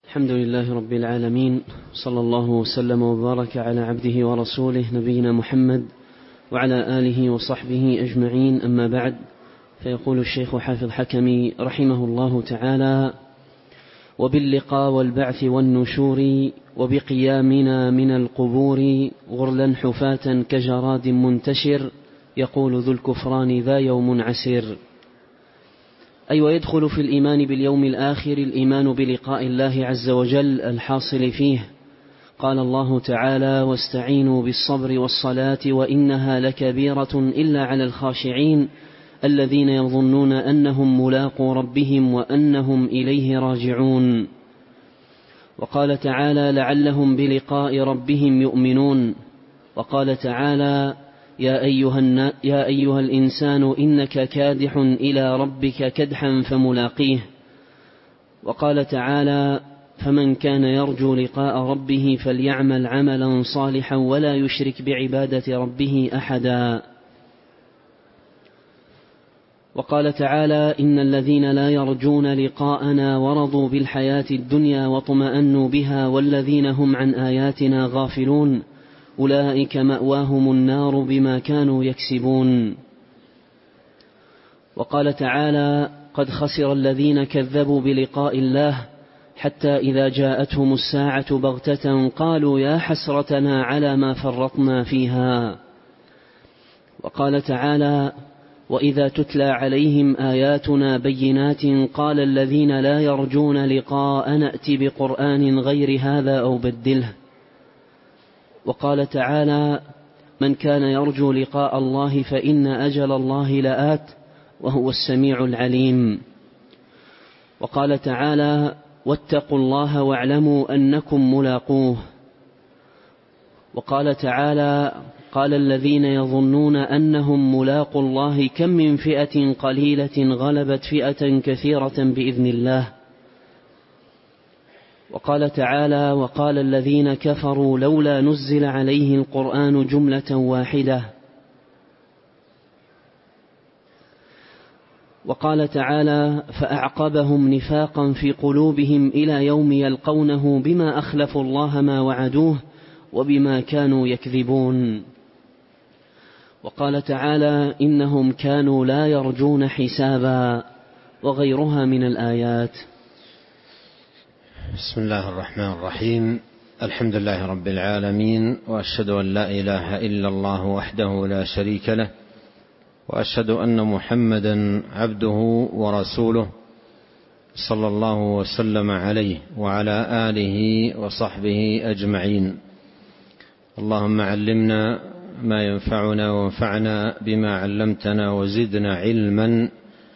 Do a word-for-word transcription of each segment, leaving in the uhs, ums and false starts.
الحمد لله رب العالمين، صلى الله وسلم وبارك على عبده ورسوله نبينا محمد وعلى آله وصحبه أجمعين، أما بعد. فيقول الشيخ حافظ حكمي رحمه الله تعالى: وباللقاء والبعث والنشور وبقيامنا من القبور غرلا حفاة كجراد منتشر يقول ذو الكفران ذا يوم عسير. أي ويدخل في الإيمان باليوم الآخر الإيمان بلقاء الله عز وجل الحاصل فيه. قال الله تعالى: واستعينوا بالصبر والصلاة وإنها لكبيرة إلا على الخاشعين الذين يظنون أنهم ملاقو ربهم وأنهم إليه راجعون. وقال تعالى: لعلهم بلقاء ربهم يؤمنون. وقال تعالى: يا أيها, يا أيها الإنسان إنك كادح إلى ربك كدحا فملاقيه. وقال تعالى: فمن كان يرجو لقاء ربه فليعمل عملا صالحا ولا يشرك بعبادة ربه أحدا. وقال تعالى: إن الذين لا يرجون لقاءنا ورضوا بالحياة الدنيا واطمأنوا بها والذين هم عن آياتنا غافلون أولئك مأواهم النار بما كانوا يكسبون. وقال تعالى: قد خسر الذين كذبوا بلقاء الله حتى إذا جاءتهم الساعة بغتة قالوا يا حسرتنا على ما فرطنا فيها. وقال تعالى: وإذا تتلى عليهم آياتنا بينات قال الذين لا يرجون لقاء نأتي بقرآن غير هذا أو بدله. وقال تعالى: من كان يرجو لقاء الله فإن أجل الله لآت وهو السميع العليم. وقال تعالى: واتقوا الله واعلموا أنكم ملاقوه. وقال تعالى: قال الذين يظنون أنهم ملاقوا الله كم من فئة قليلة غلبت فئة كثيرة بإذن الله. وقال تعالى: وقال الذين كفروا لولا نزل عليه القرآن جملة واحدة. وقال تعالى: فأعقبهم نفاقا في قلوبهم إلى يوم يلقونه بما أخلفوا الله ما وعدوه وبما كانوا يكذبون. وقال تعالى: إنهم كانوا لا يرجون حسابا، وغيرها من الآيات. بسم الله الرحمن الرحيم. الحمد لله رب العالمين، وأشهد أن لا إله إلا الله وحده لا شريك له، وأشهد أن محمدا عبده ورسوله صلى الله وسلم عليه وعلى آله وصحبه أجمعين. اللهم علمنا ما ينفعنا وانفعنا بما علمتنا وزدنا علما،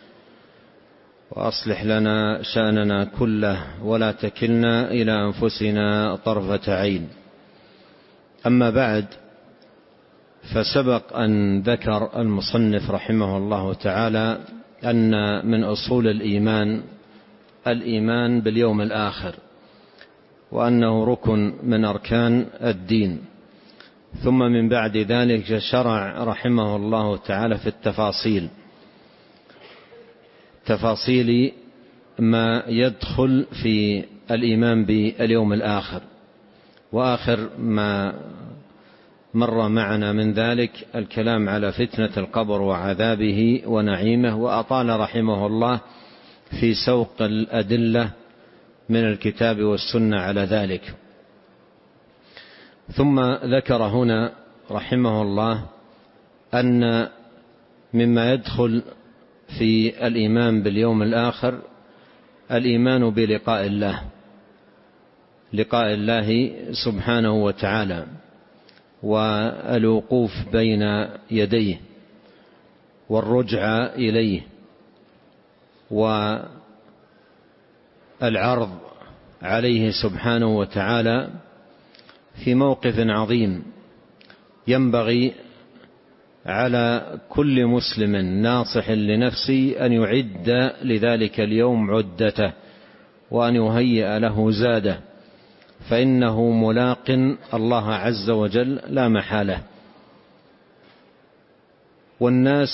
وأصلح لنا شأننا كله ولا تكلنا إلى أنفسنا طرفة عين. أما بعد، فسبق أن ذكر المصنف رحمه الله تعالى أن من أصول الإيمان الإيمان باليوم الآخر، وأنه ركن من أركان الدين. ثم من بعد ذلك شرع رحمه الله تعالى في التفاصيل تفاصيل ما يدخل في الإيمان باليوم الآخر. وآخر ما مر معنا من ذلك الكلام على فتنة القبر وعذابه ونعيمه، وأطال رحمه الله في سوق الأدلة من الكتاب والسنة على ذلك. ثم ذكر هنا رحمه الله أن مما يدخل في الإيمان باليوم الآخر الإيمان بلقاء الله، لقاء الله سبحانه وتعالى، والوقوف بين يديه والرجعة إليه والعرض عليه سبحانه وتعالى في موقف عظيم. ينبغي على كل مسلم ناصح لنفسه أن يعد لذلك اليوم عدته، وأن يهيئ له زاده، فإنه ملاق الله عز وجل لا محالة. والناس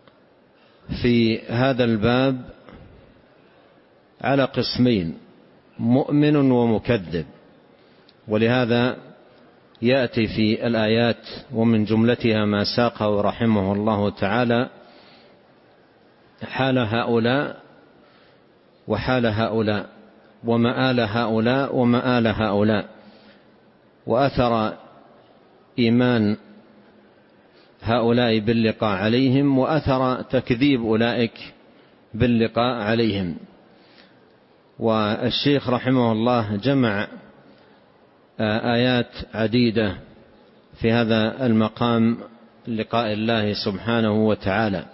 في هذا الباب على قسمين: مؤمن ومكذب. ولهذا يأتي في الآيات ومن جملتها ما ساقه رحمه الله تعالى حال هؤلاء وحال هؤلاء ومآل هؤلاء ومآل هؤلاء، وأثر إيمان هؤلاء باللقاء عليهم وأثر تكذيب أولئك باللقاء عليهم. والشيخ رحمه الله جمع آيات عديدة في هذا المقام لقاء الله سبحانه وتعالى،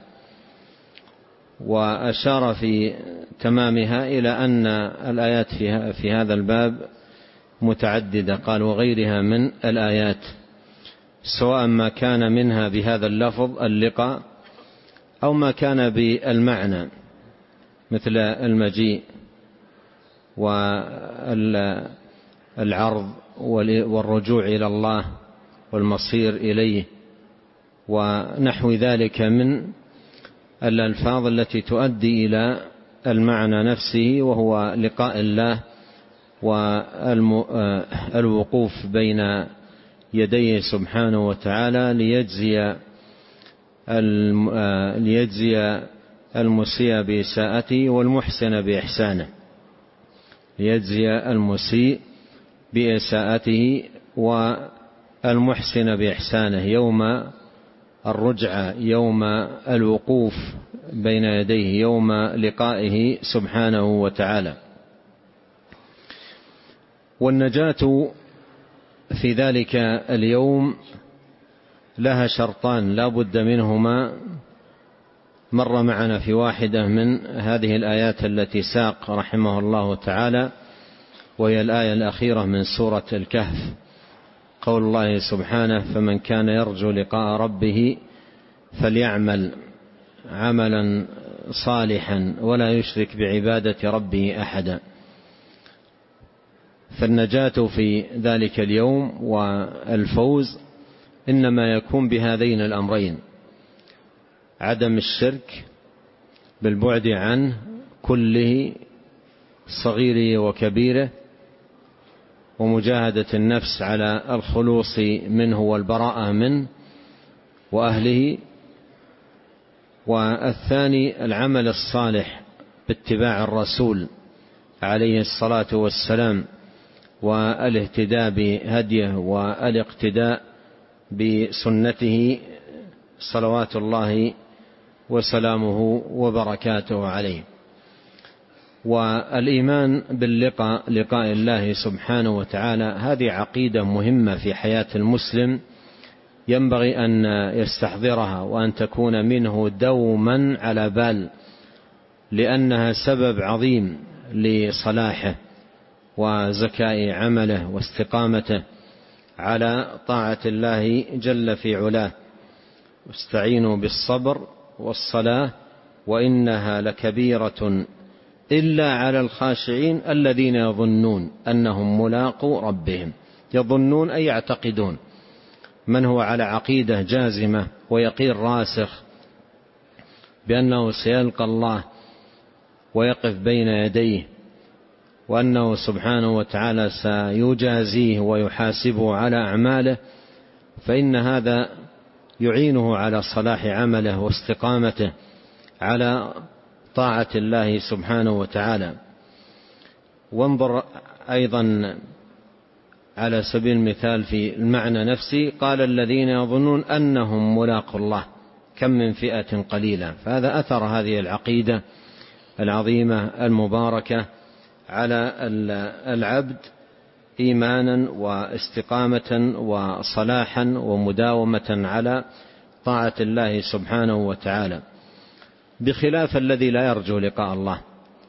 وأشار في تمامها إلى أن الآيات في هذا الباب متعددة، قال وغيرها من الآيات، سواء ما كان منها بهذا اللفظ اللقاء أو ما كان بالمعنى مثل المجيء والعرض والرجوع إلى الله والمصير إليه ونحو ذلك من الألفاظ التي تؤدي إلى المعنى نفسه، وهو لقاء الله والوقوف بين يديه سبحانه وتعالى ليجزي ليجزي المسيء بإساءته والمحسن بإحسانه، ليجزي المسيء بإساءته والمحسن بإحسانه يوم الرجعة، يوم الوقوف بين يديه، يوم لقائه سبحانه وتعالى. والنجاة في ذلك اليوم لها شرطان لا بد منهما، مر معنا في واحدة من هذه الآيات التي ساق رحمه الله تعالى، وهي الآية الأخيرة من سورة الكهف، قول الله سبحانه فمن كان يرجو لقاء ربه فليعمل عملا صالحا ولا يشرك بعبادة ربه أحدا. فالنجاة في ذلك اليوم والفوز إنما يكون بهذين الأمرين: عدم الشرك بالبعد عنه كله صغيره وكبيره، ومجاهدة النفس على الخلوص منه والبراءة منه وأهله. والثاني العمل الصالح باتباع الرسول عليه الصلاة والسلام والاهتداء بهديه والاقتداء بسنته صلوات الله وسلامه وبركاته عليه. والإيمان باللقاء لقاء الله سبحانه وتعالى هذه عقيدة مهمة في حياة المسلم، ينبغي أن يستحضرها وأن تكون منه دوما على بال، لأنها سبب عظيم لصلاحه وزكاء عمله واستقامته على طاعة الله جل في علاه. واستعينوا بالصبر والصلاة وإنها لكبيرة إلا على الخاشعين الذين يظنون أنهم ملاقو ربهم. يظنون أي يعتقدون. من هو على عقيدة جازمة ويقين راسخ بأنه سيلقى الله ويقف بين يديه، وأنه سبحانه وتعالى سيجازيه ويحاسبه على أعماله، فإن هذا يعينه على صلاح عمله واستقامته على طاعة الله سبحانه وتعالى. وانظر أيضا على سبيل المثال في المعنى نفسه، قال الذين يظنون أنهم ملاقوا الله كم من فئة قليلة. فهذا أثر هذه العقيدة العظيمة المباركة على العبد إيمانا واستقامة وصلاحا ومداومة على طاعة الله سبحانه وتعالى، بخلاف الذي لا يرجو لقاء الله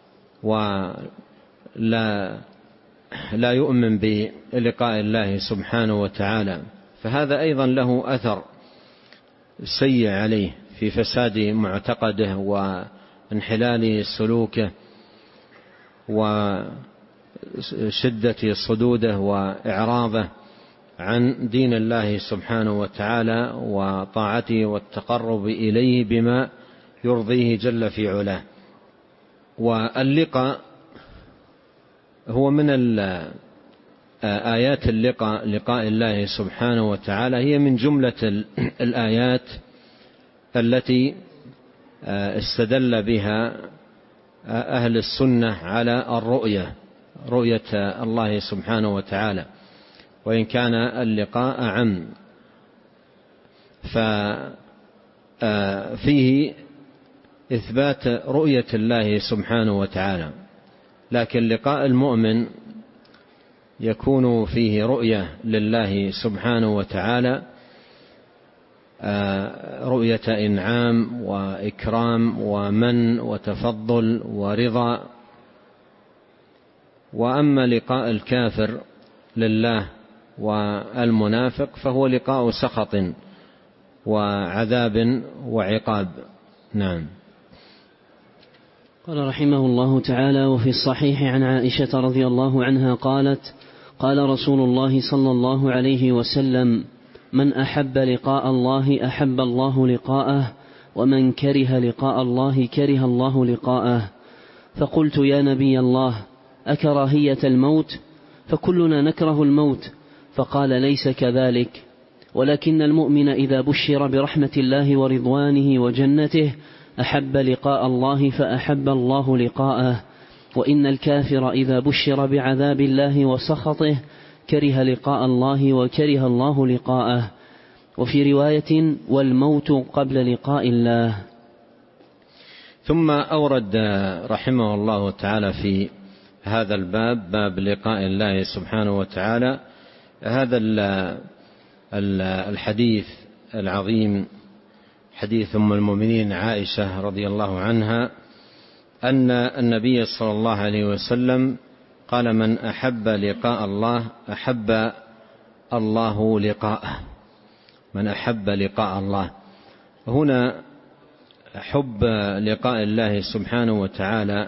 ولا لا يؤمن بلقاء الله سبحانه وتعالى، فهذا أيضا له أثر سيء عليه في فساد معتقده وانحلال سلوكه وشدة صدوده وإعراضه عن دين الله سبحانه وتعالى وطاعته والتقرب إليه بما يرضيه جل في علاه. واللقاء هو من آيات اللقاء لقاء الله سبحانه وتعالى، هي من جملة الآيات التي استدل بها أهل السنة على الرؤية، رؤية الله سبحانه وتعالى، وإن كان اللقاء عام، ففيه إثبات رؤية الله سبحانه وتعالى، لكن لقاء المؤمن يكون فيه رؤية لله سبحانه وتعالى، رؤية إنعام وإكرام ومن وتفضل ورضا. وأما لقاء الكافر لله والمنافق فهو لقاء سخط وعذاب وعقاب. نعم. قال رحمه الله تعالى: وفي الصحيح عن عائشة رضي الله عنها قالت: قال رسول الله صلى الله عليه وسلم: من أحب لقاء الله أحب الله لقاءه، ومن كره لقاء الله كره الله لقاءه. فقلت: يا نبي الله، أكراهية الموت؟ فكلنا نكره الموت. فقال: ليس كذلك، ولكن المؤمن إذا بشر برحمة الله ورضوانه وجنته أحب لقاء الله فأحب الله لقاءه، وإن الكافر إذا بشر بعذاب الله وسخطه كره لقاء الله وكره الله لقاءه. وفي رواية: والموت قبل لقاء الله. ثم أورد رحمه الله تعالى في هذا الباب، باب لقاء الله سبحانه وتعالى، هذا الحديث العظيم، حديث أم المؤمنين عائشة رضي الله عنها أن النبي صلى الله عليه وسلم قال: من أحب لقاء الله أحب الله لقاءه. من أحب لقاء الله، هنا حب لقاء الله سبحانه وتعالى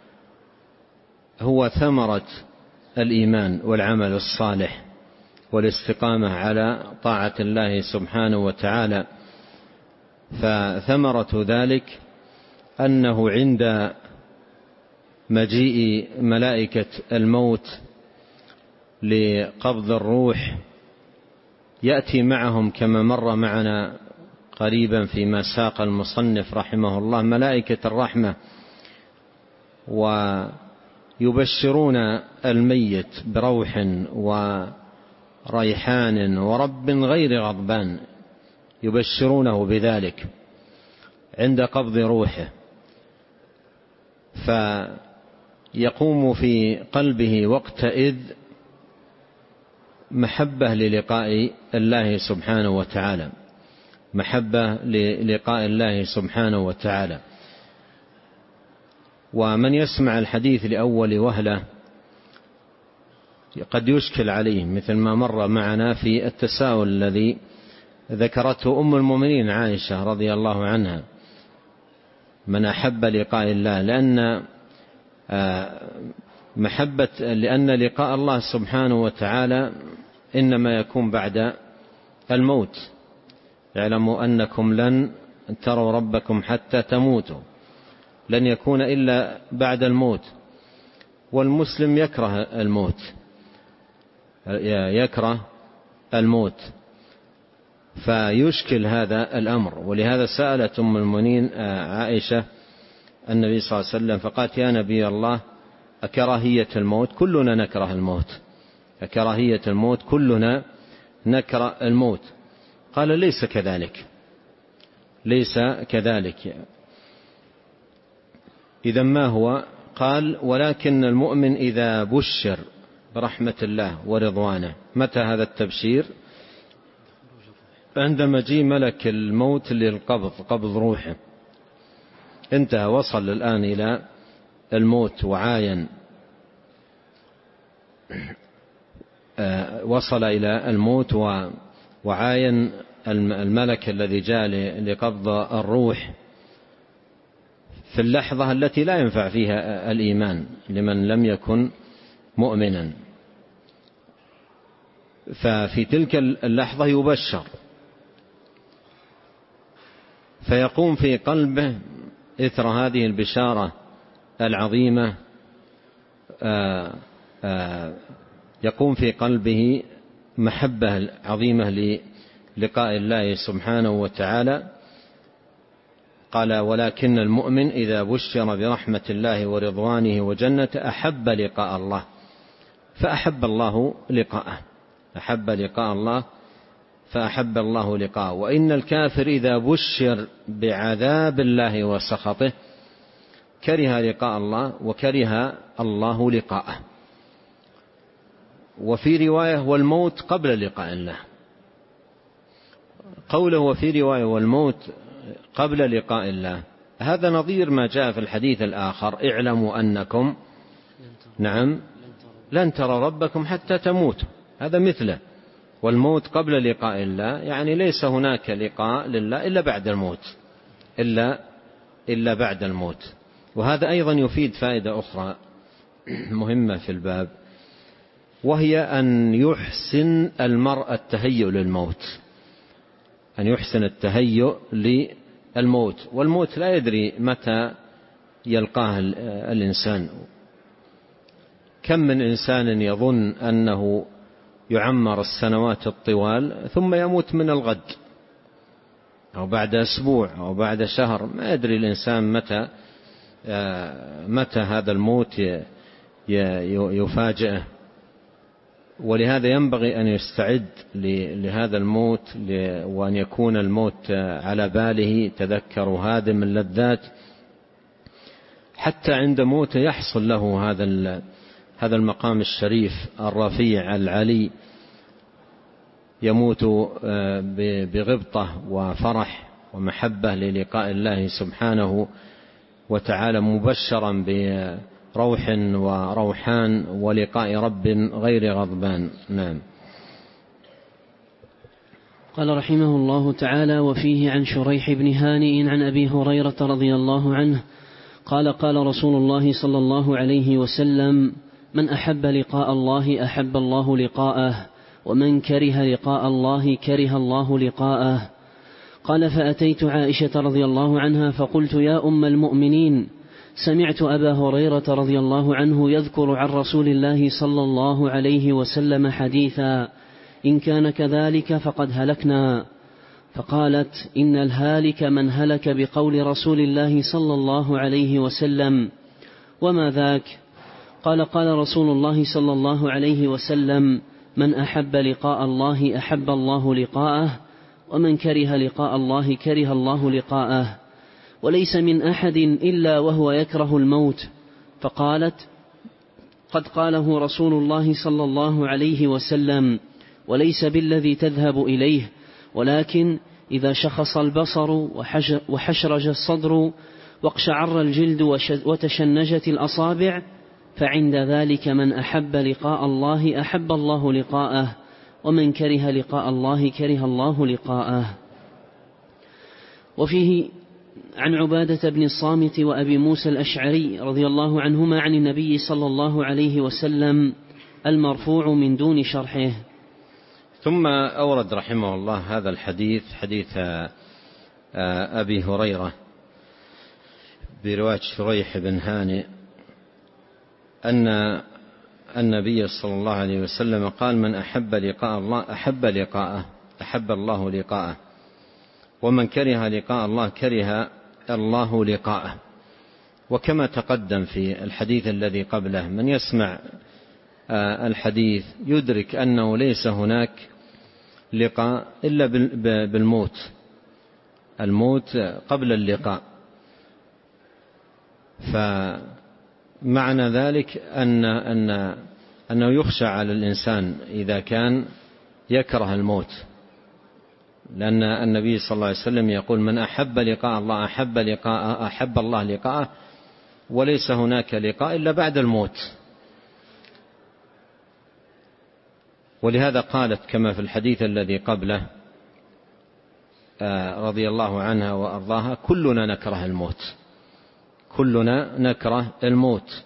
هو ثمرة الإيمان والعمل الصالح والاستقامة على طاعة الله سبحانه وتعالى. فثمرة ذلك أنه عند مجيء ملائكة الموت لقبض الروح يأتي معهم كما مر معنا قريبا فيما ساق المصنف رحمه الله ملائكة الرحمة، ويبشرون الميت بروح وريحان ورب غير غضبان، يبشرونه بذلك عند قبض روحه، فيقوم في قلبه وقتئذ محبة للقاء الله سبحانه وتعالى، محبة للقاء الله سبحانه وتعالى. ومن يسمع الحديث لأول وهلة قد يشكل عليه، مثل ما مر معنا في التساؤل الذي ذكرته أم المؤمنين عائشة رضي الله عنها: من أحب لقاء الله، لأن محبة لأن لقاء الله سبحانه وتعالى إنما يكون بعد الموت. اعلموا أنكم لن تروا ربكم حتى تموتوا، لن يكون إلا بعد الموت. والمسلم يكره الموت، يكره الموت، فيشكل هذا الأمر. ولهذا سألت أم المؤمنين عائشة النبي صلى الله عليه وسلم فقالت: يا نبي الله، أكراهية الموت؟ كلنا نكره الموت، أكراهية الموت؟ كلنا نكره الموت. قال: ليس كذلك، ليس كذلك. إذا ما هو؟ قال: ولكن المؤمن إذا بشر برحمة الله ورضوانه. متى هذا التبشير؟ عند مجيء ملك الموت للقبض، قبض روحه، انتهى، وصل الآن إلى الموت وعاين، وصل إلى الموت وعاين الملك الذي جاء لقبض الروح في اللحظة التي لا ينفع فيها الإيمان لمن لم يكن مؤمنا. ففي تلك اللحظة يبشر، فيقوم في قلبه إثر هذه البشارة العظيمة يقوم في قلبه محبة عظيمة للقاء الله سبحانه وتعالى. قال ولكن المؤمن إذا بشر برحمة الله ورضوانه وجنة أحب لقاء الله فأحب الله لقاءه أحب لقاء الله فأحب الله لقاءه. وإن الكافر إذا بشر بعذاب الله وسخطه كره لقاء الله وكره الله لقاءه. وفي رواية والموت قبل لقاء الله. قوله وفي رواية والموت قبل لقاء الله هذا نظير ما جاء في الحديث الآخر اعلموا أنكم نعم لن ترى ربكم حتى تموتوا. هذا مثله والموت قبل لقاء الله يعني ليس هناك لقاء لله إلا بعد الموت إلا, إلا بعد الموت. وهذا أيضا يفيد فائدة أخرى مهمة في الباب وهي أن يحسن المرء التهيؤ للموت أن يحسن التهيؤ للموت. والموت لا يدري متى يلقاه الإنسان. كم من إنسان يظن أنه يعمر السنوات الطوال ثم يموت من الغد أو بعد أسبوع أو بعد شهر. ما يدري الإنسان متى متى هذا الموت يفاجئه. ولهذا ينبغي أن يستعد لهذا الموت وأن يكون الموت على باله. تذكر هادم اللذات حتى عند موته يحصل له هذا هذا المقام الشريف الرفيع العلي. يموت بغبطة وفرح ومحبة للقاء الله سبحانه وتعالى مبشرا بروح وروحان ولقاء رب غير غضبان. نعم. قال رحمه الله تعالى وفيه عن شريح بن هانئ عن أبي هريرة رضي الله عنه قال قال رسول الله صلى الله عليه وسلم من أحب لقاء الله أحب الله لقاءه ومن كره لقاء الله كره الله لقاءه. قال فأتيت عائشة رضي الله عنها فقلت يا أم المؤمنين سمعت أبا هريرة رضي الله عنه يذكر عن رسول الله صلى الله عليه وسلم حديثا إن كان كذلك فقد هلكنا. فقالت إن الهالك من هلك بقول رسول الله صلى الله عليه وسلم وما ذاك؟ قال قال رسول الله صلى الله عليه وسلم من أحب لقاء الله أحب الله لقاءه ومن كره لقاء الله كره الله لقاءه وليس من أحد إلا وهو يكره الموت. فقالت قد قاله رسول الله صلى الله عليه وسلم وليس بالذي تذهب إليه ولكن إذا شخص البصر وحشرج الصدر واقشعر الجلد وتشنجت الأصابع فعند ذلك من أحب لقاء الله أحب الله لقاءه ومن كره لقاء الله كره الله لقاءه. وفيه عن عبادة بن الصامت وأبي موسى الأشعري رضي الله عنهما عن النبي صلى الله عليه وسلم المرفوع من دون شرحه. ثم أورد رحمه الله هذا الحديث حديث أبي هريرة برواية شريح بن هانئ أن النبي صلى الله عليه وسلم قال من أحب لقاء الله أحب لقاءه أحب الله لقاءه ومن كره لقاء الله كره الله لقاءه. وكما تقدم في الحديث الذي قبله من يسمع الحديث يدرك أنه ليس هناك لقاء إلا بالموت الموت قبل اللقاء. فمعنى ذلك أن أن أنه يخشى على الإنسان إذا كان يكره الموت لأن النبي صلى الله عليه وسلم يقول من أحب لقاء الله أحب لقاء أحب الله لقاءه وليس هناك لقاء إلا بعد الموت. ولهذا قالت كما في الحديث الذي قبله رضي الله عنها وأرضاها كلنا نكره الموت كلنا نكره الموت.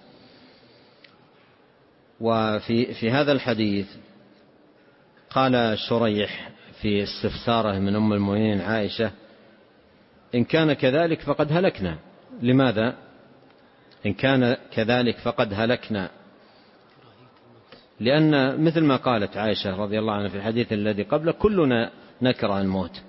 وفي في هذا الحديث قال شريح في استفساره من أم المؤمنين عائشة إن كان كذلك فقد هلكنا. لماذا إن كان كذلك فقد هلكنا؟ لأن مثل ما قالت عائشة رضي الله عنها في الحديث الذي قبله: كلنا نكره الموت.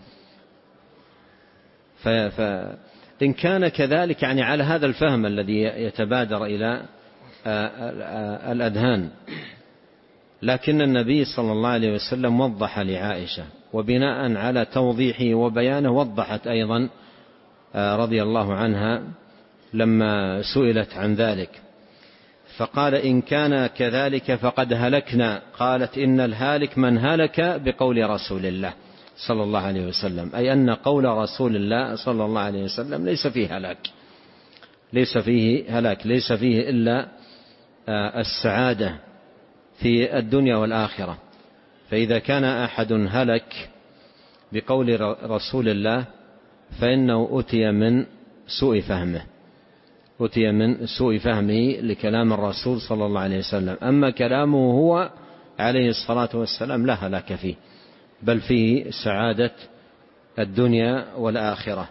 فإن كان كذلك يعني على هذا الفهم الذي يتبادر إلى الأذهان، لكن النبي صلى الله عليه وسلم وضح لعائشة، وبناء على توضيحه وبيانه وضحت أيضا رضي الله عنها لما سئلت عن ذلك، فقال: إن كان كذلك فقد هلكنا. قالت: إن الهالك من هلك بقول رسول الله صلى الله عليه وسلم، أي أن قول رسول الله صلى الله عليه وسلم ليس فيه هلاك، ليس فيه هلاك، ليس فيه إلا السعادة في الدنيا والآخرة. فإذا كان أحد هلك بقول رسول الله فإنه أتي من سوء فهمه، أتي من سوء فهمه لكلام الرسول صلى الله عليه وسلم. أما كلامه هو عليه الصلاة والسلام لا هلاك فيه، بل فيه سعادة الدنيا والآخرة.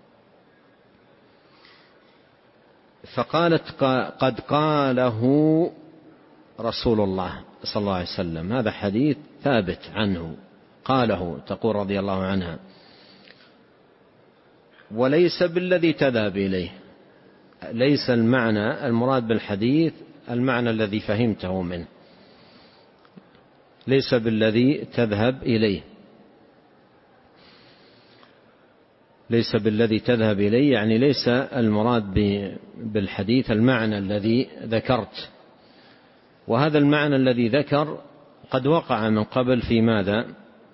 فقالت: قد قاله رسول الله صلى الله عليه وسلم. هذا حديث ثابت عنه، قاله، تقول رضي الله عنها: وليس بالذي تذهب إليه. ليس المعنى المراد بالحديث المعنى الذي فهمته منه، ليس بالذي تذهب إليه، ليس بالذي تذهب إليه يعني ليس المراد بالحديث المعنى الذي ذكرت. وهذا المعنى الذي ذكر قد وقع من قبل في ماذا؟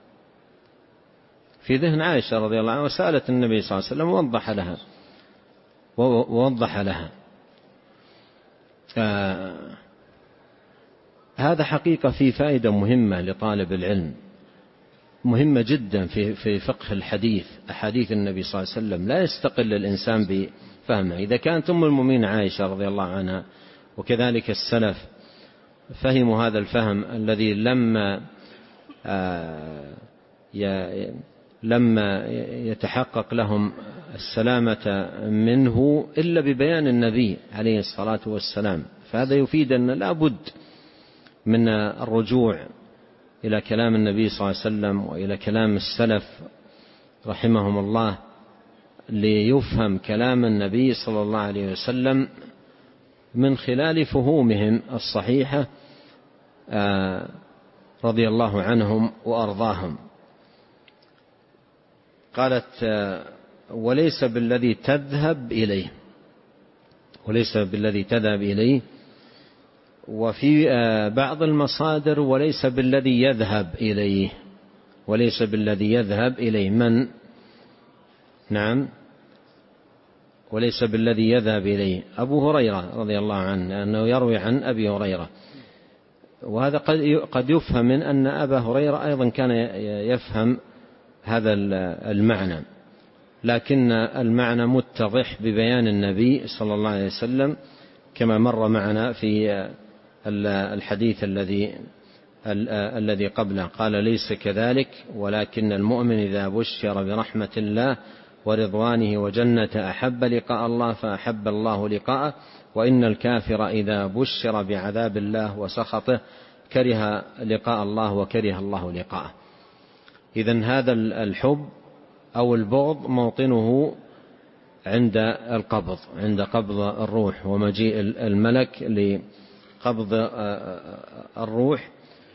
في ذهن عائشة رضي الله عنها، وسألت النبي صلى الله عليه وسلم ووضح لها ووضح لها آه هذا حقيقة في فائدة مهمة لطالب العلم، مهمة جدا في في فقه الحديث، أحاديث النبي صلى الله عليه وسلم لا يستقل الإنسان بفهمه. إذا كانت أم المؤمنين عائشة رضي الله عنها وكذلك السلف فهموا هذا الفهم الذي لما آه لما يتحقق لهم السلامة منه إلا ببيان النبي عليه الصلاة والسلام، فهذا يفيد أن لا بد من الرجوع إلى كلام النبي صلى الله عليه وسلم وإلى كلام السلف رحمهم الله ليفهم كلام النبي صلى الله عليه وسلم من خلال فهومهم الصحيحة رضي الله عنهم وأرضاهم. قالت: وليس بالذي تذهب إليه، وليس بالذي تذهب إليه. وفي بعض المصادر: وليس بالذي يذهب إليه، وليس بالذي يذهب إليه من؟ نعم، وليس بالذي يذهب إليه أبو هريرة رضي الله عنه، أنه يروي عن أبي هريرة، وهذا قد يفهم من أن أبا هريرة أيضا كان يفهم هذا المعنى، لكن المعنى متضح ببيان النبي صلى الله عليه وسلم كما مر معنا في الحديث الذي الذي قبله. قال: ليس كذلك، ولكن المؤمن إذا بشر برحمة الله ورضوانه وجنة أحب لقاء الله فأحب الله لقاءه، وإن الكافر إذا بشر بعذاب الله وسخطه كره لقاء الله وكره الله لقاءه. إذن هذا الحب أو البغض موطنه عند القبض، عند قبض الروح ومجيء الملك لقبض الروح.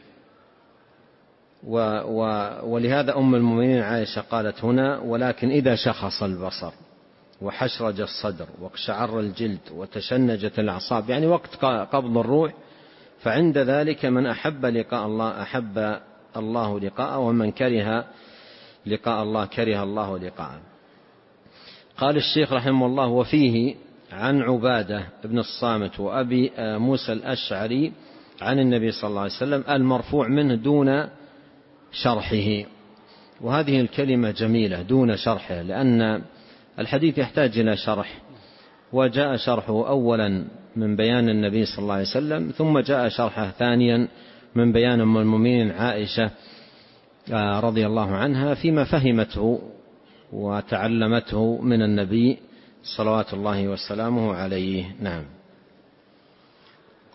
ولهذا أم المؤمنين عائشة قالت هنا: ولكن إذا شخص البصر وحشرج الصدر واقشعر الجلد وتشنجت الأعصاب، يعني وقت قبض الروح، فعند ذلك من أحب لقاء الله أحب الله لقاءه، ومن كره لقاء الله كره الله لقاءه. قال الشيخ رحمه الله: وفيه عن عبادة بن الصامت وأبي موسى الأشعري عن النبي صلى الله عليه وسلم المرفوع منه دون شرحه. وهذه الكلمة جميلة، دون شرحه، لأن الحديث يحتاج إلى شرح، وجاء شرحه أولا من بيان النبي صلى الله عليه وسلم، ثم جاء شرحه ثانيا من بيان أم المؤمنين عائشة رضي الله عنها فيما فهمته وتعلمته من النبي صلوات الله وسلامه عليه. نعم.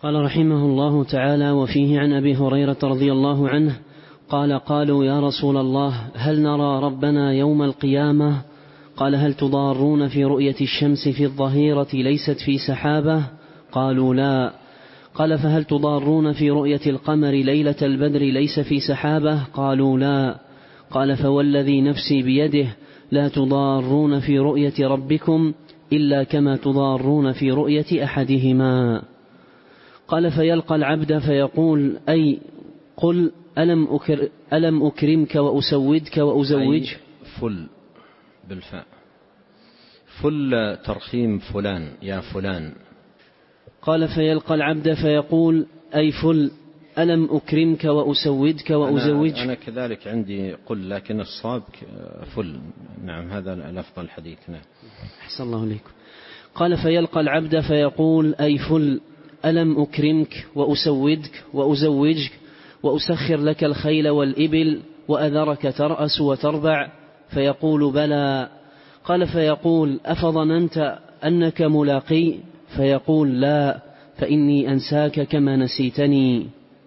قال رحمه الله تعالى: وفيه عن أبي هريرة رضي الله عنه قال: قالوا يا رسول الله هل نرى ربنا يوم القيامة؟ قال: هل تضارون في رؤية الشمس في الظهيرة ليست في سحابة؟ قالوا لا. قال: فهل تضارون في رؤية القمر ليلة البدر ليس في سحابة؟ قالوا لا. قال: فوالذي نفسي بيده لا تضارون في رؤية ربكم إلا كما تضارون في رؤية أحدهما. قال: فيلقى العبد فيقول: أي قل ألم, أكر ألم أكرمك وأسودك وأزوجك. فل بالفاء، فل ترخيم فلان يا فلان. قال: فيلقى العبد فيقول: أي فل ألم أكرمك وأسودك وأزوجك. أنا, أنا كذلك عندي قل، لكن الصواب فل. نعم، هذا الأفضل الحديث. نعم. أحسن الله عليكم. قال: فيلقى العبد فيقول: أي فل ألم أكرمك وأسودك وأزوجك وأسخر لك الخيل والإبل وأذرك ترأس وتربع؟ فيقول: بلى. قال: فيقول: أفظننت أنك ملاقي؟ فيقول: لا، فإني أنساك كما نسيتني.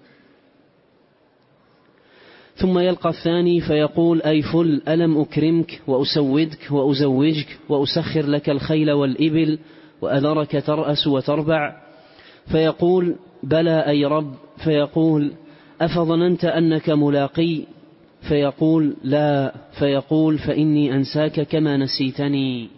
ثم يلقى الثاني فيقول: أي فل ألم أكرمك وأسودك وأزوجك وأسخر لك الخيل والإبل وأذرك ترأس وتربع؟ فيقول: بلى أي رب. فيقول: أفظننت أنك ملاقي؟ فيقول: لا. فيقول: فإني أنساك كما نسيتني.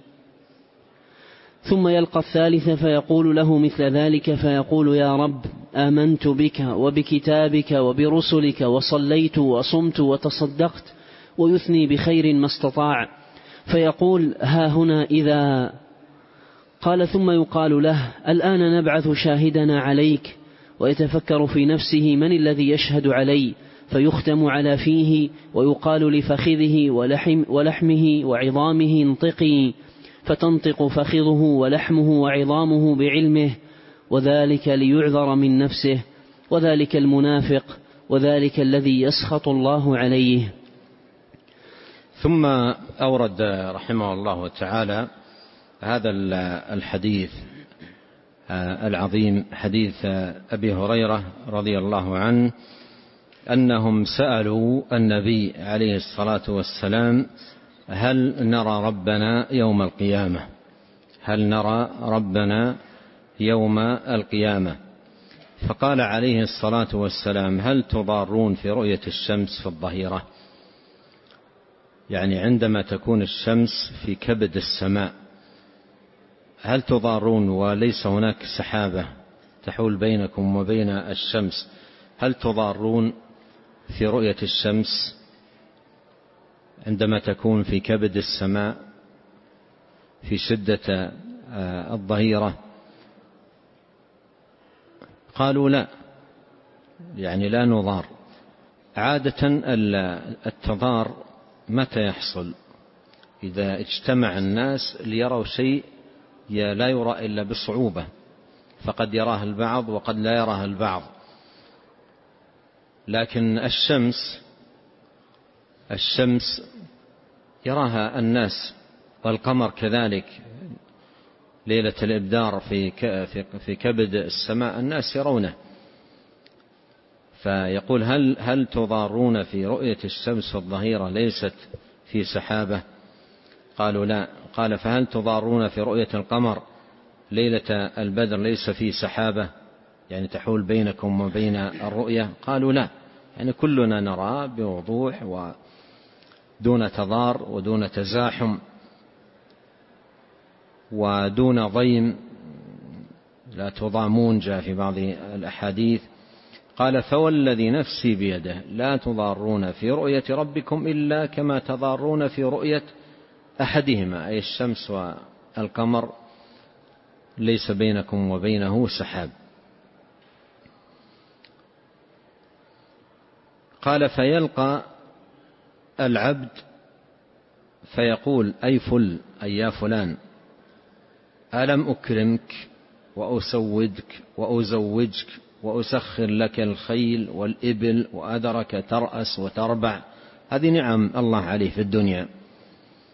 ثم يلقى الثالث فيقول له مثل ذلك فيقول: يا رب، آمنت بك وبكتابك وبرسلك وصليت وصمت وتصدقت، ويثني بخير ما استطاع. فيقول: ها هنا إذا. قال: ثم يقال له: الآن نبعث شاهدنا عليك. ويتفكر في نفسه: من الذي يشهد علي؟ فيختم على فيه ويقال لفخذه ولحم ولحمه وعظامه: انطقي. فتنطق فخذه ولحمه وعظامه بعلمه، وذلك ليعذر من نفسه، وذلك المنافق، وذلك الذي يسخط الله عليه. ثم أورد رحمه الله تعالى هذا الحديث العظيم، حديث أبي هريرة رضي الله عنه أنهم سألوا النبي عليه الصلاة والسلام: هل نرى ربنا يوم القيامة؟ هل نرى ربنا يوم القيامة؟ فقال عليه الصلاة والسلام: هل تضارون في رؤية الشمس في الظهيرة؟ يعني عندما تكون الشمس في كبد السماء، هل تضارون وليس هناك سحابة تحول بينكم وبين الشمس؟ هل تضارون في رؤية الشمس عندما تكون في كبد السماء في شدة الظهيرة؟ قالوا لا، يعني لا نضار. عادة التضار متى يحصل؟ إذا اجتمع الناس ليروا شيء لا يرى إلا بصعوبة، فقد يراه البعض وقد لا يراه البعض. لكن الشمس الشمس يراها الناس، والقمر كذلك. ليلة الإبدار في في كبد السماء الناس يرونه. فيقول: هل هل تضارون في رؤية الشمس الظهيرة ليست في سحابة؟ قالوا لا. قال: فهل تضارون في رؤية القمر ليلة البدر ليس في سحابة، يعني تحول بينكم وبين الرؤية؟ قالوا لا، يعني كلنا نرى بوضوح ودون تضار ودون تزاحم ودون ضيم، لا تضامون جاء في بعض الأحاديث. قال: فوالذي نفسي بيده لا تضارون في رؤية ربكم إلا كما تضارون في رؤية أحدهما، أي الشمس والقمر ليس بينكم وبينه سحاب. قال: فيلقى العبد فيقول: أي فل أي يا فلان، ألم أكرمك وأسودك وأزوجك وأسخر لك الخيل والإبل وأذرك ترأس وتربع؟ هذه نعم الله عليه في الدنيا،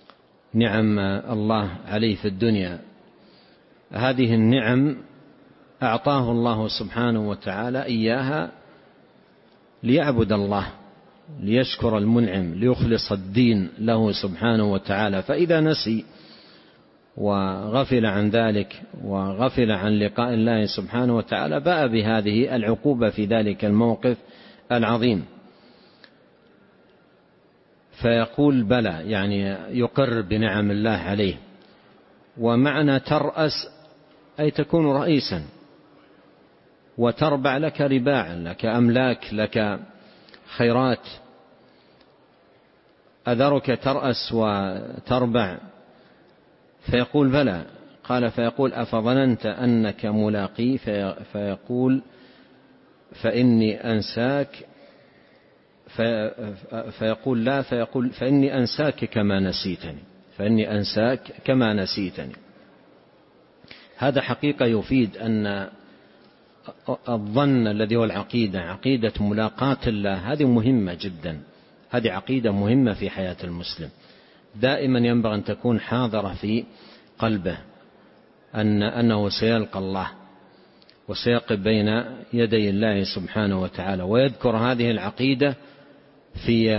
نعم الله عليه في الدنيا. هذه النعم أعطاه الله سبحانه وتعالى إياها ليعبد الله، ليشكر المنعم، ليخلص الدين له سبحانه وتعالى. فإذا نسي وغفل عن ذلك وغفل عن لقاء الله سبحانه وتعالى باء بهذه العقوبة في ذلك الموقف العظيم. فيقول بلى، يعني يقر بنعم الله عليه. ومعنى ترأس أي تكون رئيسا، وتربع لك رباعا، لك أملاك، لك خيرات. أذرك ترأس وتربع؟ فيقول بلى. قال فيقول أفظننت أنك ملاقي؟ فيقول فإني أنساك. فيقول لا، فيقول فإني أنساك كما نسيتني، فإني أنساك كما نسيتني. هذا حقيقة يفيد أن الظن الذي هو العقيدة، عقيدة ملاقاة الله، هذه مهمة جدا. هذه عقيدة مهمة في حياة المسلم، دائما ينبغي أن تكون حاضرة في قلبه، أن أنه سيلقى الله وسيقف بين يدي الله سبحانه وتعالى، ويذكر هذه العقيدة في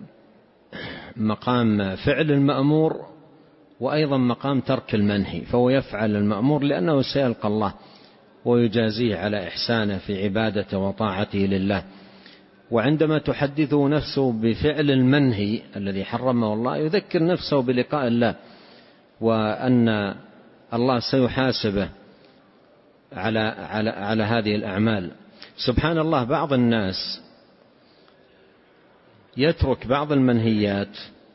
مقام فعل المأمور وأيضا مقام ترك المنهي. فهو يفعل المأمور لأنه سيلقى الله ويجازيه على إحسانه في عبادته وطاعته لله. وعندما تحدثه نفسه بفعل المنهي الذي حرمه الله يذكر نفسه بلقاء الله، وأن الله سيحاسبه على, على, على هذه الأعمال. سبحان الله، بعض الناس يترك بعض المنهيات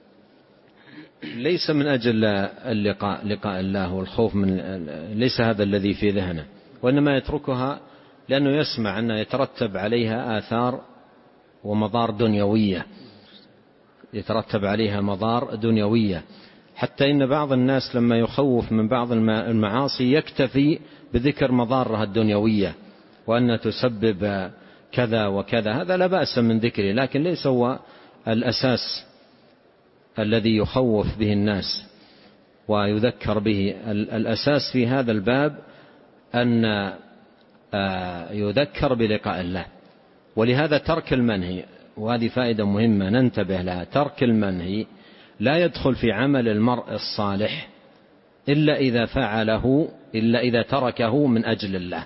ليس من أجل اللقاء لقاء الله والخوف من، ليس هذا الذي في ذهنه، وإنما يتركها لأنه يسمع أن يترتب عليها آثار ومضار دنيوية، يترتب عليها مضار دنيوية. حتى إن بعض الناس لما يخوف من بعض المعاصي يكتفي بذكر مضارها الدنيوية، وأن تسبب كذا وكذا، هذا لا بأس من ذكره، لكن ليس هو الأساس الذي يخوف به الناس ويذكر به. الأساس في هذا الباب أن يذكر بلقاء الله. ولهذا ترك المنهي، وهذه فائدة مهمة ننتبه لها، ترك المنهي لا يدخل في عمل المرء الصالح إلا إذا فعله، إلا إذا تركه من أجل الله.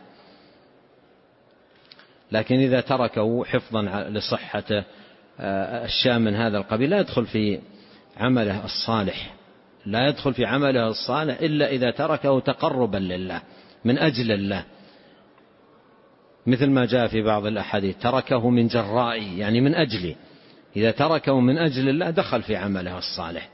لكن إذا تركه حفظا لصحته أشياء من هذا القبيل لا يدخل في عمله الصالح، لا يدخل في عمله الصالح إلا إذا تركه تقربا لله من أجل الله، مثل ما جاء في بعض الأحاديث تركه من جرائي، يعني من أجلي. إذا تركه من أجل الله دخل في عمله الصالح.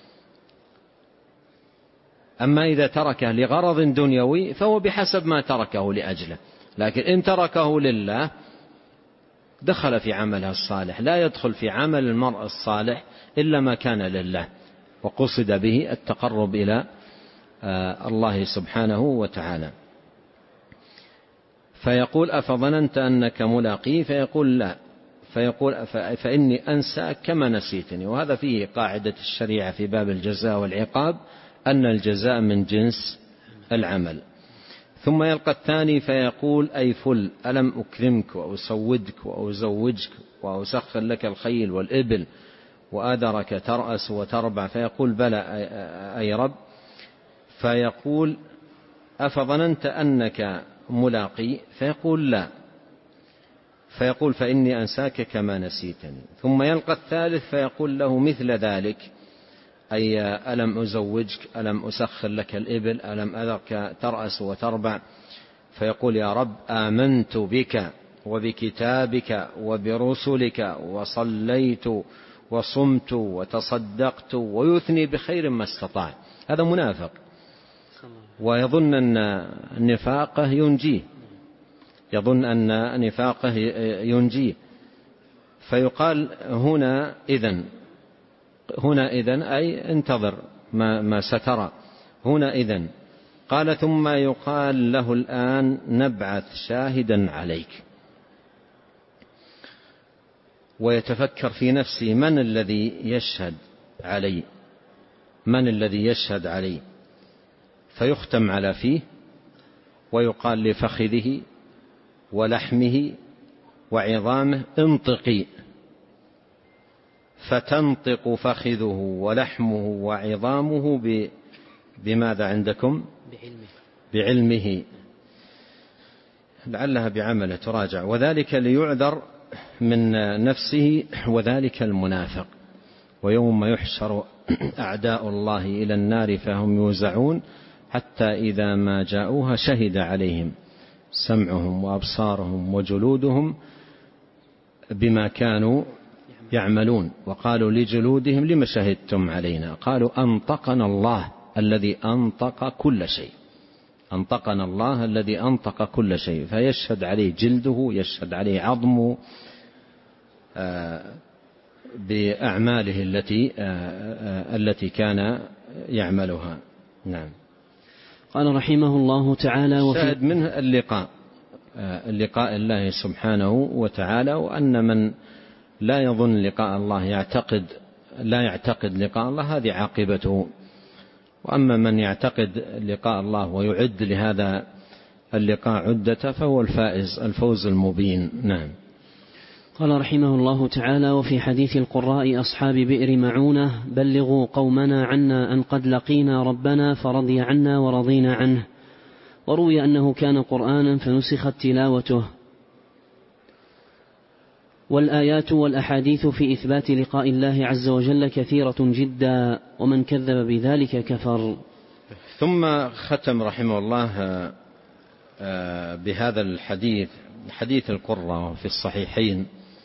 أما إذا تركه لغرض دنيوي فهو بحسب ما تركه لأجله، لكن إن تركه لله دخل في عمله الصالح. لا يدخل في عمل المرء الصالح إلا ما كان لله وقصد به التقرب إلى الله سبحانه وتعالى. فيقول أفظننت أنك ملاقي؟ فيقول لا، فيقول فإني أنسى كما نسيتني. وهذا فيه قاعدة الشريعة في باب الجزاء والعقاب، أن الجزاء من جنس العمل. ثم يلقى الثاني فيقول أي فل، ألم أكرمك وأسودك وأزوجك وأسخر لك الخيل والإبل وآذرك ترأس وتربع؟ فيقول بلى أي رب. فيقول أفظننت أنك ملاقي؟ فيقول لا، فيقول فإني أنساك كما نسيتني. ثم يلقى الثالث فيقول له مثل ذلك، أي ألم أزوجك، ألم أسخر لك الإبل، ألم أذرك ترأس وتربع؟ فيقول يا رب آمنت بك وبكتابك وبرسلك وصليت وصمت وتصدقت، ويثني بخير ما استطاع. هذا منافق ويظن أن نفاقه ينجيه، يظن أن نفاقه ينجيه. فيقال هنا إذن، هنا إذن أي انتظر ما, ما سترى هنا إذن. قال ثم يقال له الآن نبعث شاهدا عليك. ويتفكر في نفسه من الذي يشهد علي، من الذي يشهد علي؟ فيختم على فيه ويقال لفخذه ولحمه وعظامه انطقي، فتنطق فخذه ولحمه وعظامه بماذا عندكم؟ بعلمه, بعلمه. لعلها بعمله تراجع. وذلك ليعذر من نفسه وذلك المنافق. ويوم يحشر أعداء الله إلى النار فهم يوزعون حتى إذا ما جاءوها شهد عليهم سمعهم وأبصارهم وجلودهم بما كانوا يعملون، وقالوا لجلودهم لم شهدتم علينا؟ قالوا أنطقنا الله الذي أنطق كل شيء. أنطقنا الله الذي أنطق كل شيء، فيشهد عليه جلده، يشهد عليه عظمه بأعماله التي التي كان يعملها. نعم. قال رحمه الله تعالى: شاهد منه اللقاء اللقاء الله سبحانه وتعالى، وأن من لا يظن لقاء الله يعتقد لا يعتقد لقاء الله هذه عاقبته، وأما من يعتقد لقاء الله ويعد لهذا اللقاء عدة فهو الفائز الفوز المبين. نعم. قال رحمه الله تعالى: وفي حديث القراء أصحاب بئر معونة: بلغوا قومنا عنا أن قد لقينا ربنا فرضي عنا ورضينا عنه. وروي أنه كان قرآنا فنسخت تلاوته. والآيات والأحاديث في إثبات لقاء الله عز وجل كثيرة جدا، ومن كذب بذلك كفر. ثم ختم رحمه الله بهذا الحديث، حديث القرة في الصحيحين،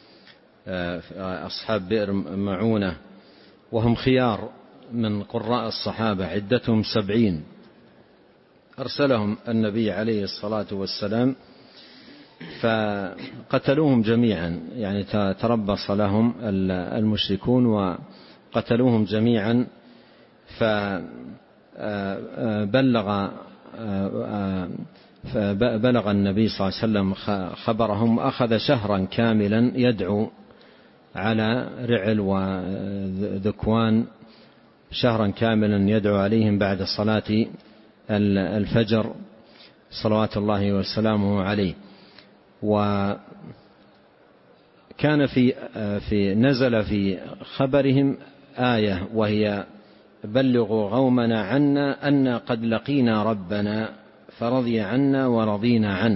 أصحاب بئر معونة وهم خيار من قراء الصحابة، عدتهم سبعين، أرسلهم النبي عليه الصلاة والسلام فقتلوهم جميعا، يعني تربص لهم المشركون وقتلوهم جميعا. فبلغ فبلغ النبي صلى الله عليه وسلم خبرهم، أخذ شهرا كاملا يدعو على رعل وذكوان، شهرا كاملا يدعو عليهم بعد صلاة الفجر صلوات الله وسلامه عليه. وكان في في نزل في خبرهم آية وهي: بلغوا قومنا عنا أن قد لقينا ربنا فرضي عنا ورضينا عنه.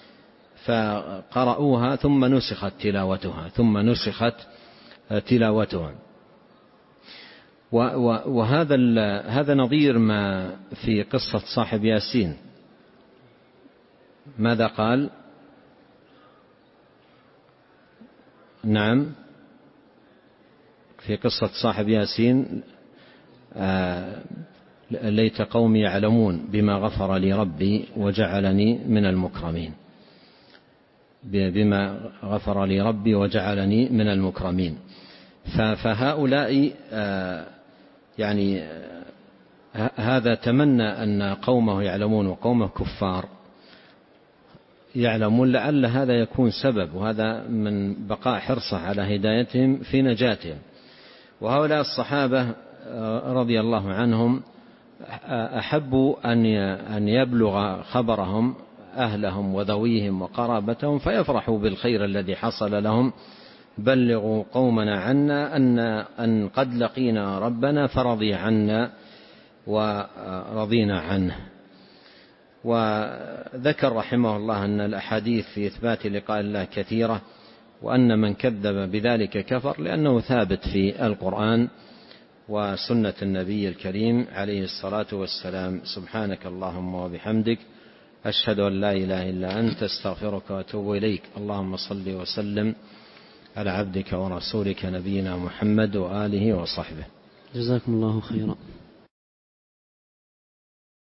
فقرأوها ثم نسخت تلاوتها ثم نسخت تلاوتها. وهذا هذا نظير ما في قصة صاحب ياسين. ماذا قال؟ نعم، في قصة صاحب ياسين: آه ليت قومي يعلمون بما غفر لي ربي وجعلني من المكرمين، بما غفر لي ربي وجعلني من المكرمين. فهؤلاء آه يعني آه هذا تمنى أن قومه يعلمون وقومه كفار يعلمون، لعل هذا يكون سبب، وهذا من بقاء حرصه على هدايتهم في نجاتهم. وهؤلاء الصحابة رضي الله عنهم أحبوا أن يبلغ خبرهم أهلهم وذويهم وقرابتهم فيفرحوا بالخير الذي حصل لهم. بلغوا قومنا عنا أن أن قد لقينا ربنا فرضي عنا ورضينا عنه. وذكر رحمه الله أن الأحاديث في إثبات لقاء الله كثيرة، وأن من كذب بذلك كفر، لأنه ثابت في القرآن وسنة النبي الكريم عليه الصلاة والسلام. سبحانك اللهم وبحمدك، أشهد أن لا إله إلا أنت، استغفرك وأتوب إليك. اللهم صل وسلم على عبدك ورسولك نبينا محمد وآله وصحبه. جزاكم الله خيرا.